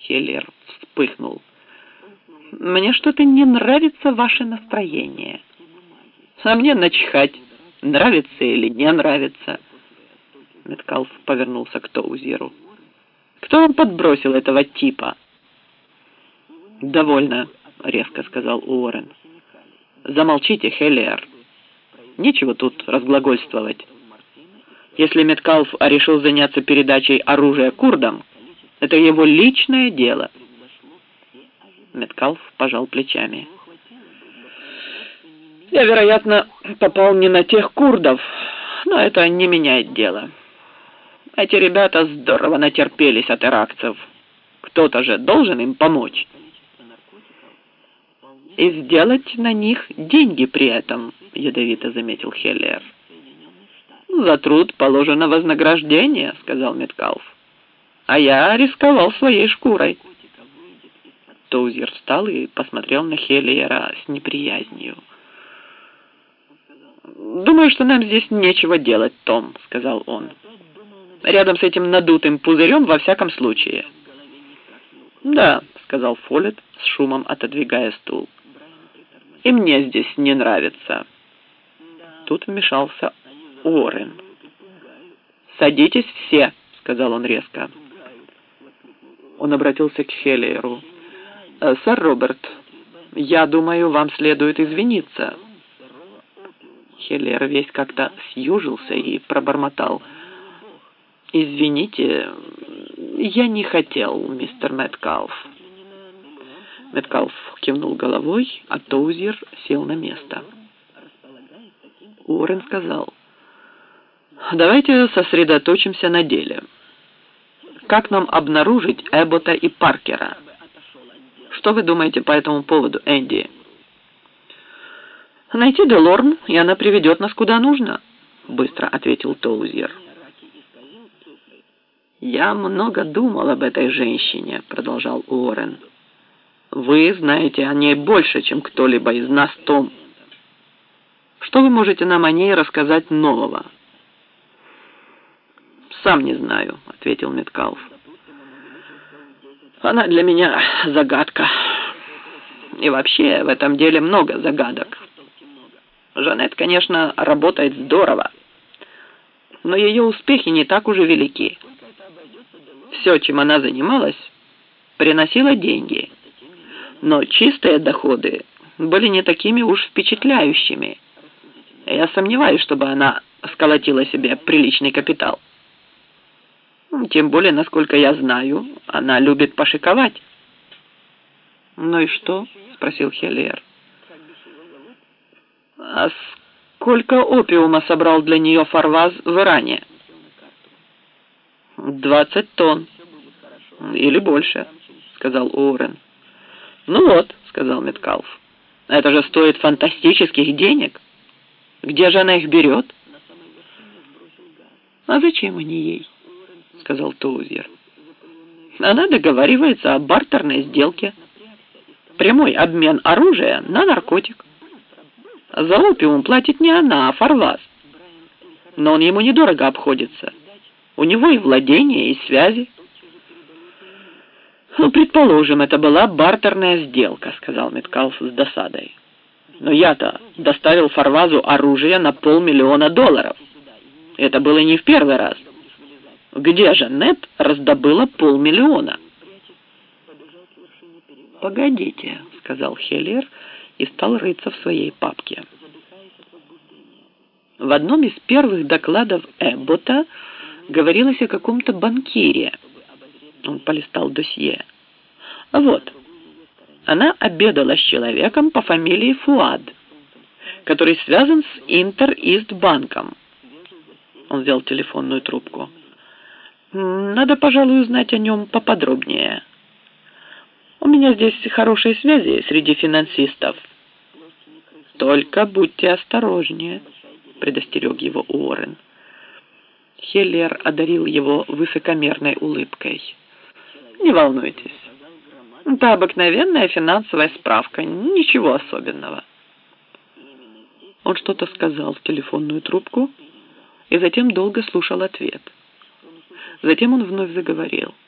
Хеллер вспыхнул. «Мне что-то не нравится ваше настроение. А мне начхать, нравится или не нравится». Меткалф повернулся к Тоузеру. «Кто вам подбросил этого типа?» «Довольно», — резко сказал Уоррен. «Замолчите, Хеллер. Нечего тут разглагольствовать. Если Меткалф решил заняться передачей оружия курдам, это его личное дело». Меткалф пожал плечами. «Я, вероятно, попал не на тех курдов, но это не меняет дело. Эти ребята здорово натерпелись от иракцев. Кто-то же должен им помочь. И сделать на них деньги при этом», — ядовито заметил Хеллер. «За труд положено вознаграждение», — сказал Меткалф. «А я рисковал своей шкурой». Тоузер встал и посмотрел на Хеллера с неприязнью. «Думаю, что нам здесь нечего делать, Том», — сказал он. «Рядом с этим надутым пузырем во всяком случае». «Да», — сказал Фоллетт с шумом отодвигая стул. «И мне здесь не нравится». Тут вмешался Уоррен. «Садитесь все», — сказал он резко. Он обратился к Хеллеру. «Сэр Роберт, я думаю, вам следует извиниться». Хеллер весь как-то съюжился и пробормотал. «Извините, я не хотел, мистер Меткалф». Меткалф кивнул головой, а Тоузер сел на место. Уоррен сказал: «Давайте сосредоточимся на деле. Как нам обнаружить Эббота и Паркера? Что вы думаете по этому поводу, Энди?» «Найти Делорн, и она приведет нас куда нужно», — быстро ответил Тоузер. «Я много думал об этой женщине», — продолжал Уоррен. «Вы знаете о ней больше, чем кто-либо из нас, Том. Что вы можете нам о ней рассказать нового?» «Сам не знаю», — ответил Меткалф. «Она для меня загадка. И вообще в этом деле много загадок. Жанет, конечно, работает здорово, но ее успехи не так уже велики. Все, чем она занималась, приносило деньги, но чистые доходы были не такими уж впечатляющими. Я сомневаюсь, чтобы она сколотила себе приличный капитал. Тем более, насколько я знаю, она любит пошиковать». «Ну и что?» — спросил Хеллер. «А сколько опиума собрал для нее Фарваз в Иране?» 20 тонн. Или больше», — сказал Уоррен. «Ну вот», — сказал Меткалф, — «это же стоит фантастических денег. Где же она их берет?» «А зачем они ей?» — сказал Тоузер. «Она договаривается о бартерной сделке. Прямой обмен оружия на наркотик. За опиум платит не она, а Фарваз. Но он ему недорого обходится. У него и владения, и связи». «Ну, предположим, это была бартерная сделка», — сказал Меткалф с досадой. «Но я-то доставил Фарвазу оружие на $500 000. Это было не в первый раз. Где же Нет раздобыла $500 000?» «Погодите», — сказал Хеллер и стал рыться в своей папке. В одном из первых докладов Эббота говорилось о каком-то банкире. Он полистал досье. Вот. Она обедала с человеком по фамилии Фуад, который связан с Интер-Ист-банком. Он взял телефонную трубку. «Надо, пожалуй, узнать о нем поподробнее. У меня здесь хорошие связи среди финансистов». «Только будьте осторожнее», — предостерег его Уоррен. Хеллер одарил его высокомерной улыбкой. «Не волнуйтесь. Это обыкновенная финансовая справка, ничего особенного». Он что-то сказал в телефонную трубку и затем долго слушал ответ. Затем он вновь заговорил.